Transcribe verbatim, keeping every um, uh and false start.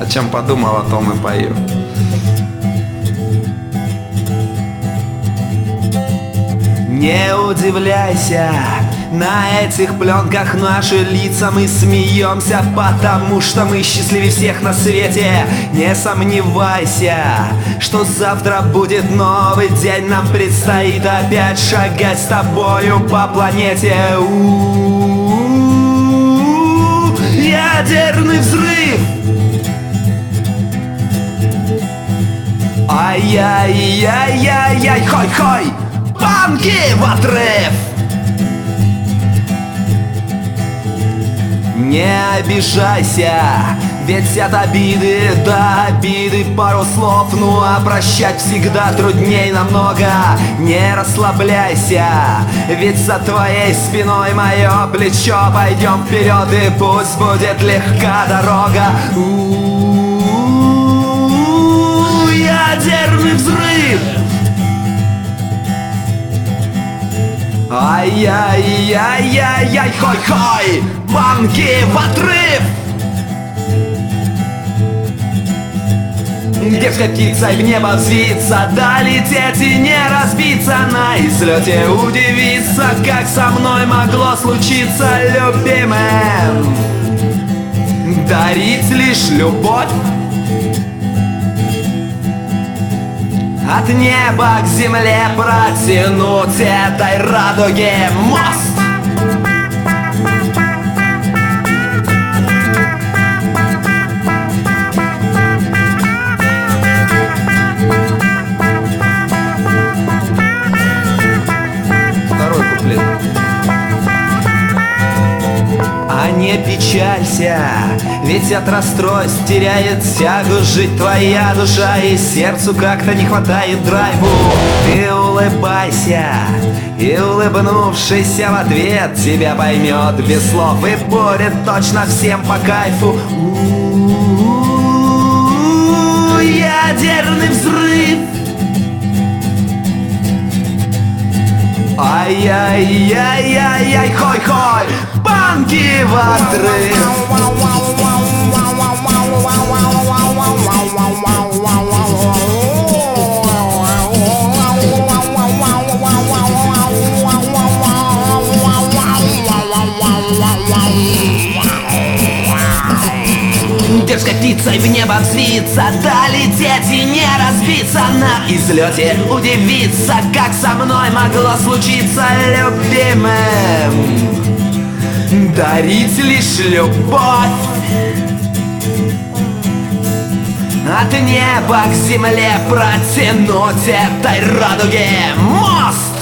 О чем подумал, о том и пою. Не удивляйся, на этих пленках наши лица мы смеемся, потому что мы счастливее всех на свете. Не сомневайся, что завтра будет новый день, нам предстоит опять шагать с тобою по планете. У-у-у-у, ядерный взрыв! Ай-яй-яй-яй-яй, хой-хой! Панки в отрыв! Не обижайся, ведь от обиды до обиды пару слов. Ну а прощать всегда трудней намного. Не расслабляйся, ведь за твоей спиной мое плечо. Пойдем вперед и пусть будет легка дорога. У-у-у-у, ядерный взрыв! Ай-яй-яй-яй-яй, хой-хой! Банки в отрыв! Дерзкой птицей в небо взвиться, долететь и не разбиться, на излете удивиться, как со мной могло случиться, любимым. Дарить лишь любовь, от неба к земле протянуть этой радуге мост. Второй куплет. А не печалься, ведь от расстройств теряет тягу жить твоя душа, и сердцу как-то не хватает драйву. Ты улыбайся, и улыбнувшийся в ответ тебя поймет без слов и будет точно всем по кайфу. У-у-у-у, ядерный взрыв! Ай-яй-яй-яй-яй, хой-хой! Банки в отрыв! Дерзкой птицей в небо взвиться, долететь и не разбиться, на излете удивиться, как со мной могло случиться, любимым. Дарить лишь любовь, от неба к земле протянуть этой радуге мост.